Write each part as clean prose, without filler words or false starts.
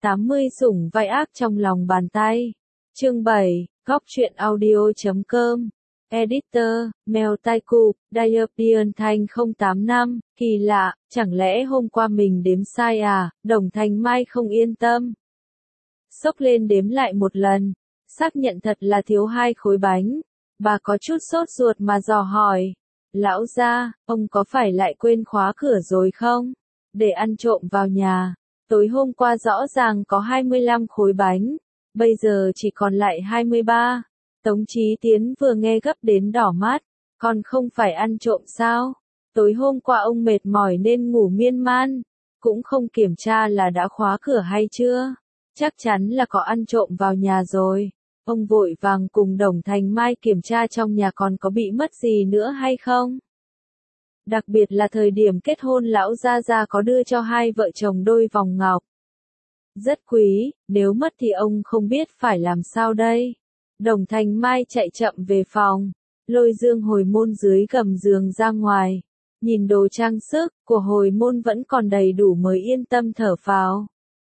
80 sủng vai ác trong lòng bàn tay. Chương 7, Góc truyện audio.com. Editor, Mèo Tai Cụp, Diapian Thanh 085, kỳ lạ, chẳng lẽ hôm qua mình đếm sai à, Đồng Thành Mai không yên tâm. Xốc lên đếm lại một lần, xác nhận thật là thiếu 2 khối bánh. Bà có chút sốt ruột mà dò hỏi. Lão gia, ông có phải lại quên khóa cửa rồi không? Để ăn trộm vào nhà. Tối hôm qua rõ ràng có 25 khối bánh, bây giờ chỉ còn lại 23. Tống Chí Tiến vừa nghe gấp đến đỏ mắt, còn không phải ăn trộm sao? Tối hôm qua ông mệt mỏi nên ngủ miên man, cũng không kiểm tra là đã khóa cửa hay chưa. Chắc chắn là có ăn trộm vào nhà rồi. Ông vội vàng cùng Đồng Thành Mai kiểm tra trong nhà còn có bị mất gì nữa hay không. Đặc biệt là thời điểm kết hôn lão gia có đưa cho hai vợ chồng đôi vòng ngọc. Rất quý, nếu mất thì ông không biết phải làm sao đây. Đồng Thành Mai chạy chậm về phòng, lôi Dương Hồi Môn dưới gầm giường ra ngoài. Nhìn đồ trang sức của Hồi Môn vẫn còn đầy đủ mới yên tâm thở phào.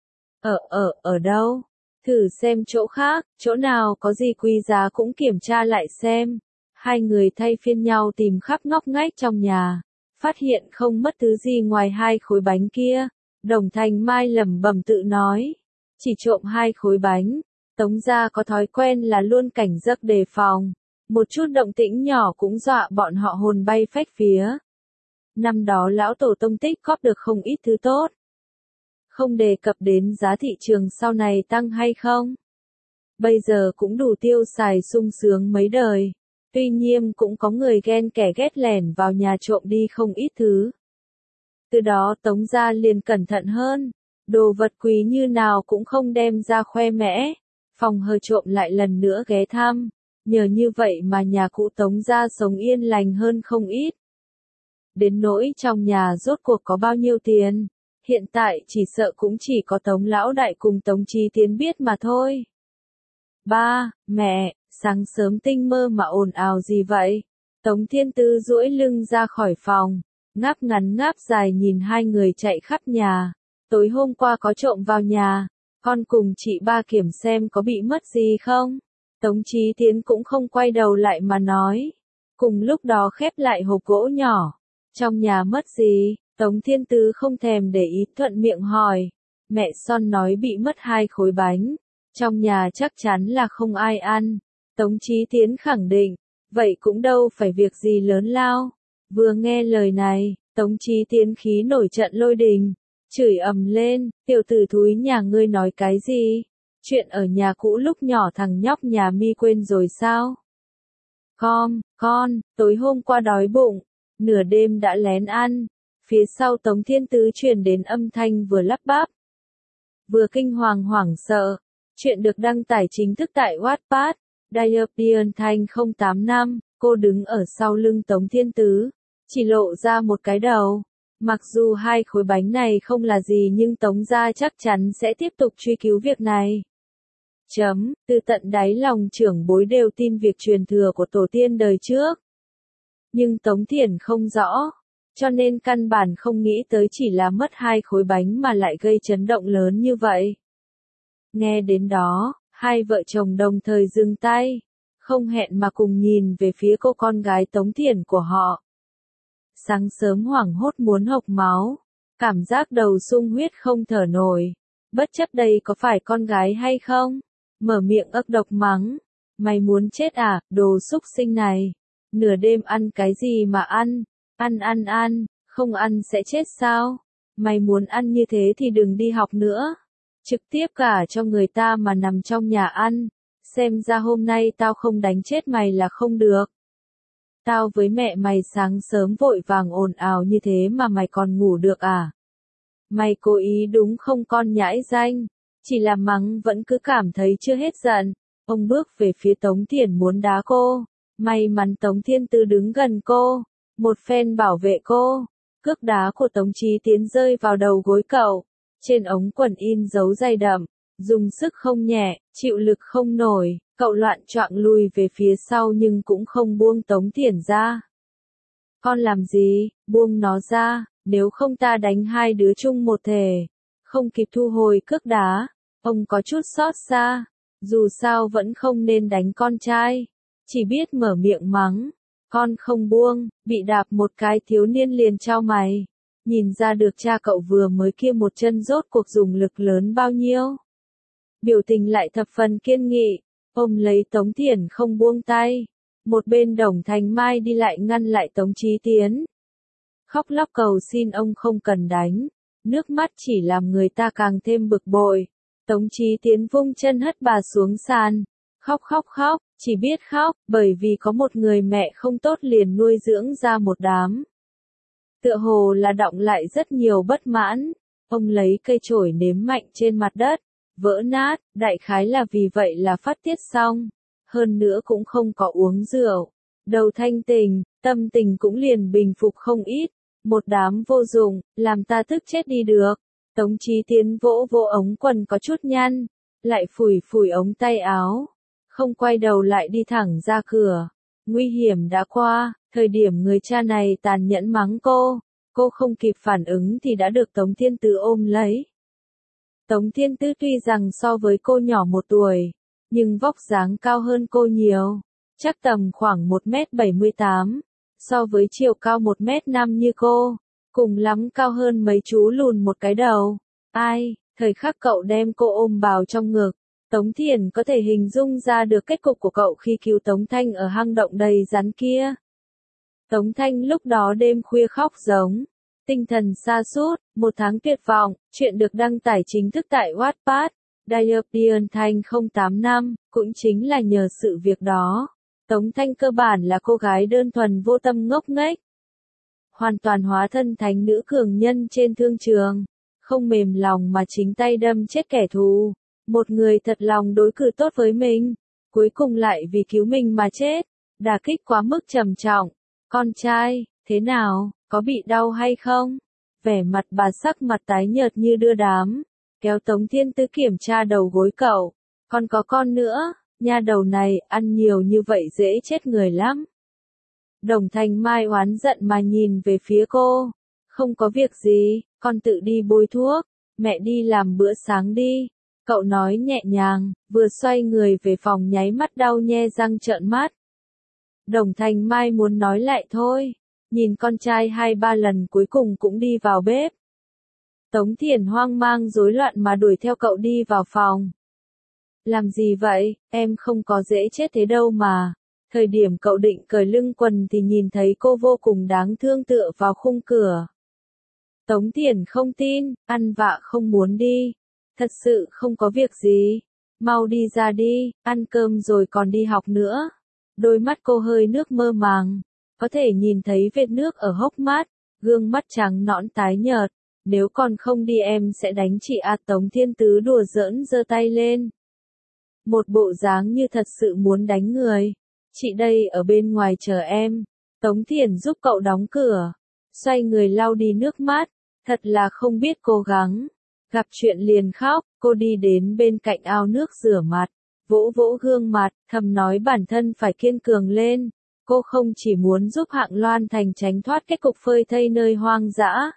Ở đâu? Thử xem chỗ khác, chỗ nào có gì quý giá cũng kiểm tra lại xem. Hai người thay phiên nhau tìm khắp ngóc ngách trong nhà, phát hiện không mất thứ gì ngoài 2 khối bánh kia. Đồng Thành Mai lẩm bẩm tự nói, chỉ trộm 2 khối bánh. Tống gia có thói quen là luôn cảnh giác đề phòng, một chút động tĩnh nhỏ cũng dọa bọn họ hồn bay phách phía. Năm đó lão tổ tông tích góp được không ít thứ tốt. Không đề cập đến giá thị trường sau này tăng hay không. Bây giờ cũng đủ tiêu xài sung sướng mấy đời. Tuy nhiên cũng có người ghen kẻ ghét lẻn vào nhà trộm đi không ít thứ. Từ đó Tống gia liền cẩn thận hơn. Đồ vật quý như nào cũng không đem ra khoe mẽ. Phòng hờ trộm lại lần nữa ghé thăm. Nhờ như vậy mà nhà cũ Tống gia sống yên lành hơn không ít. Đến nỗi trong nhà rốt cuộc có bao nhiêu tiền. Hiện tại chỉ sợ cũng chỉ có Tống Lão Đại cùng Tống Chí Tiến biết mà thôi. Ba, mẹ, sáng sớm tinh mơ mà ồn ào gì vậy? Tống Thiên Tư duỗi lưng ra khỏi phòng, ngáp ngắn ngáp dài nhìn hai người chạy khắp nhà. Tối hôm qua có trộm vào nhà, con cùng chị ba kiểm xem có bị mất gì không? Tống Chí Tiến cũng không quay đầu lại mà nói. Cùng lúc đó khép lại hộp gỗ nhỏ. Trong nhà mất gì? Tống Thiên Tư không thèm để ý thuận miệng hỏi. Mẹ Son nói bị mất 2 khối bánh. Trong nhà chắc chắn là không ai ăn. Tống Chí Tiến khẳng định. Vậy cũng đâu phải việc gì lớn lao. Vừa nghe lời này, Tống Chí Tiến khí nổi trận lôi đình. Chửi ầm lên, tiểu tử thúi nhà ngươi nói cái gì? Chuyện ở nhà cũ lúc nhỏ thằng nhóc nhà mi quên rồi sao? Con, tối hôm qua đói bụng. Nửa đêm đã lén ăn. Phía sau Tống Thiên Tứ truyền đến âm thanh vừa lắp bắp, vừa kinh hoàng hoảng sợ. Chuyện được đăng tải chính thức tại Wattpad. Diapian Thanh 085, cô đứng ở sau lưng Tống Thiên Tứ, chỉ lộ ra một cái đầu. Mặc dù 2 khối bánh này không là gì nhưng Tống gia chắc chắn sẽ tiếp tục truy cứu việc này. Từ tận đáy lòng trưởng bối đều tin việc truyền thừa của tổ tiên đời trước. Nhưng Tống Thiển không rõ. Cho nên căn bản không nghĩ tới chỉ là mất 2 khối bánh mà lại gây chấn động lớn như vậy. Nghe đến đó, hai vợ chồng đồng thời dừng tay, không hẹn mà cùng nhìn về phía cô con gái Tống Thiển của họ. Sáng sớm hoảng hốt muốn hộc máu, cảm giác đầu sung huyết không thở nổi, bất chấp đây có phải con gái hay không, mở miệng ấp độc mắng, mày muốn chết à, đồ xúc sinh này, nửa đêm ăn cái gì mà ăn. Ăn, không ăn sẽ chết sao? Mày muốn ăn như thế thì đừng đi học nữa. Trực tiếp cả cho người ta mà nằm trong nhà ăn. Xem ra hôm nay tao không đánh chết mày là không được. Tao với mẹ mày sáng sớm vội vàng ồn ào như thế mà mày còn ngủ được à? Mày cố ý đúng không con nhãi danh? Chỉ là mắng vẫn cứ cảm thấy chưa hết giận. Ông bước về phía Tống Thiển muốn đá cô. May mắn Tống Thiên Tư đứng gần cô. Một phen bảo vệ cô, cước đá của Tống Chí Tiến rơi vào đầu gối cậu, trên ống quần in dấu dày đậm, dùng sức không nhẹ, chịu lực không nổi, cậu loạn choạng lùi về phía sau nhưng cũng không buông Tống Thiển ra. Con làm gì, buông nó ra, nếu không ta đánh hai đứa chung một thể. Không kịp thu hồi cước đá, Ông có chút xót xa, dù sao vẫn không nên đánh con trai, chỉ biết mở miệng mắng, con không buông, bị đạp một cái thiếu niên liền chau mày, nhìn ra được cha cậu vừa mới kia một chân rốt cuộc dùng lực lớn bao nhiêu. Biểu tình lại thập phần kiên nghị, ôm lấy Tống Thiển không buông tay, một bên Đồng Thành Mai đi lại ngăn lại Tống Chí Tiến. Khóc lóc cầu xin ông không cần đánh, nước mắt chỉ làm người ta càng thêm bực bội. Tống Chí Tiến vung chân hất bà xuống sàn, khóc khóc khóc, chỉ biết khóc, bởi vì có một người mẹ không tốt liền nuôi dưỡng ra một đám. Tựa hồ là đọng lại rất nhiều bất mãn, ông lấy cây chổi nếm mạnh trên mặt đất, vỡ nát, đại khái là vì vậy là phát tiết xong, hơn nữa cũng không có uống rượu. Đầu thanh tình, tâm tình cũng liền bình phục không ít, một đám vô dụng, làm ta tức chết đi được. Tống Chí Tiến vỗ vỗ ống quần có chút nhăn, lại phủi phủi ống tay áo, không quay đầu lại đi thẳng ra cửa. Nguy hiểm đã qua, thời điểm người cha này tàn nhẫn mắng cô không kịp phản ứng thì đã được Tống Thiên Tứ ôm lấy. Tống Thiên Tứ tuy rằng so với cô nhỏ 1 tuổi, nhưng vóc dáng cao hơn cô nhiều, chắc tầm khoảng 1m78, so với chiều cao 1m5 như cô, cùng lắm cao hơn mấy chú lùn một cái đầu. Ai, thời khắc cậu đem cô ôm vào trong ngực, Tống Thiển có thể hình dung ra được kết cục của cậu khi cứu Tống Thanh ở hang động đầy rắn kia. Tống Thanh lúc đó đêm khuya khóc giống, tinh thần sa sút, 1 tháng tuyệt vọng, chuyện được đăng tải chính thức tại Wattpad, Diapian Thanh 08 năm, cũng chính là nhờ sự việc đó. Tống Thanh cơ bản là cô gái đơn thuần vô tâm ngốc nghếch, hoàn toàn hóa thân thánh nữ cường nhân trên thương trường, không mềm lòng mà chính tay đâm chết kẻ thù, một người thật lòng đối xử tốt với mình, cuối cùng lại vì cứu mình mà chết, đả kích quá mức trầm trọng. Con trai, thế nào, có bị đau hay không? Vẻ mặt bà sắc mặt tái nhợt như đưa đám, kéo Tống Thiên Tứ kiểm tra đầu gối cậu, còn có con nữa, nha đầu này ăn nhiều như vậy dễ chết người lắm. Đồng Thành Mai oán giận mà nhìn về phía cô, không có việc gì, con tự đi bôi thuốc, mẹ đi làm bữa sáng đi. Cậu nói nhẹ nhàng, vừa xoay người về phòng nháy mắt đau nhe răng trợn mắt. Đồng Thành Mai muốn nói lại thôi, nhìn con trai 2-3 lần cuối cùng cũng đi vào bếp. Tống Thiển hoang mang rối loạn mà đuổi theo cậu đi vào phòng. Làm gì vậy, em không có dễ chết thế đâu mà. Thời điểm cậu định cởi lưng quần thì nhìn thấy cô vô cùng đáng thương tựa vào khung cửa. Tống Thiển không tin, ăn vạ không muốn đi. Thật sự không có việc gì. Mau đi ra đi, ăn cơm rồi còn đi học nữa. Đôi mắt cô hơi nước mơ màng, có thể nhìn thấy vệt nước ở hốc mắt, gương mắt trắng nõn tái nhợt. Nếu còn không đi em sẽ đánh chị à. Tống Thiên Tứ đùa giỡn giơ tay lên. Một bộ dáng như thật sự muốn đánh người. Chị đây ở bên ngoài chờ em. Tống Thiển giúp cậu đóng cửa, xoay người lau đi nước mắt, thật là không biết cố gắng. Gặp chuyện liền khóc, cô đi đến bên cạnh ao nước rửa mặt, vỗ vỗ gương mặt, thầm nói bản thân phải kiên cường lên. Cô không chỉ muốn giúp Hạng Loan Thành tránh thoát kết cục phơi thây nơi hoang dã,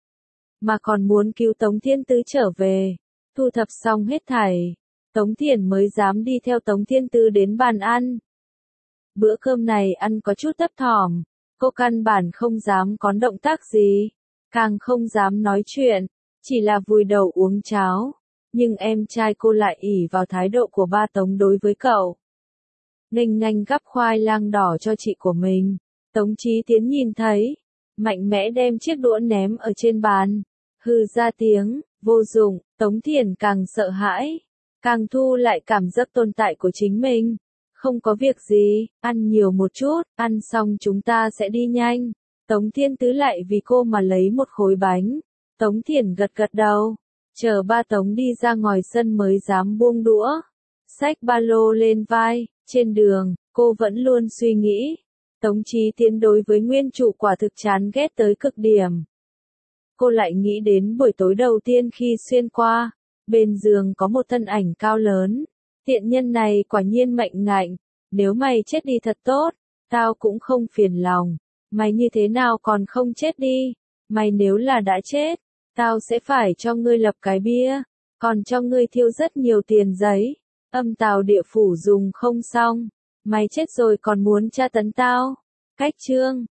mà còn muốn cứu Tống Thiên Tứ trở về. Thu thập xong hết thảy, Tống Thiển mới dám đi theo Tống Thiên Tứ đến bàn ăn. Bữa cơm này ăn có chút thấp thỏm, cô căn bản không dám có động tác gì, càng không dám nói chuyện, chỉ là vùi đầu uống cháo. Nhưng em trai cô lại ỷ vào thái độ của ba Tống đối với cậu. Nghênh ngang gắp khoai lang đỏ cho chị của mình. Tống Chí Tiến nhìn thấy, mạnh mẽ đem chiếc đũa ném ở trên bàn, hừ ra tiếng, vô dụng. Tống Thiển càng sợ hãi, càng thu lại cảm giác tồn tại của chính mình. Không có việc gì, ăn nhiều một chút, ăn xong chúng ta sẽ đi nhanh. Tống Thiên Tứ lại vì cô mà lấy một khối bánh. Tống Thiển gật gật đầu, chờ ba Tống đi ra ngoài sân mới dám buông đũa. Xách ba lô lên vai, trên đường, cô vẫn luôn suy nghĩ. Tống Chí Tiến đối với nguyên chủ quả thực chán ghét tới cực điểm. Cô lại nghĩ đến buổi tối đầu tiên khi xuyên qua, bên giường có một thân ảnh cao lớn. Tiện nhân này quả nhiên mệnh ngạnh, nếu mày chết đi thật tốt, tao cũng không phiền lòng. Mày như thế nào còn không chết đi? Mày nếu là đã chết, tao sẽ phải cho ngươi lập cái bia. Còn cho ngươi thiêu rất nhiều tiền giấy. Âm tào địa phủ dùng không xong. Mày chết rồi còn muốn tra tấn tao. Cách chương.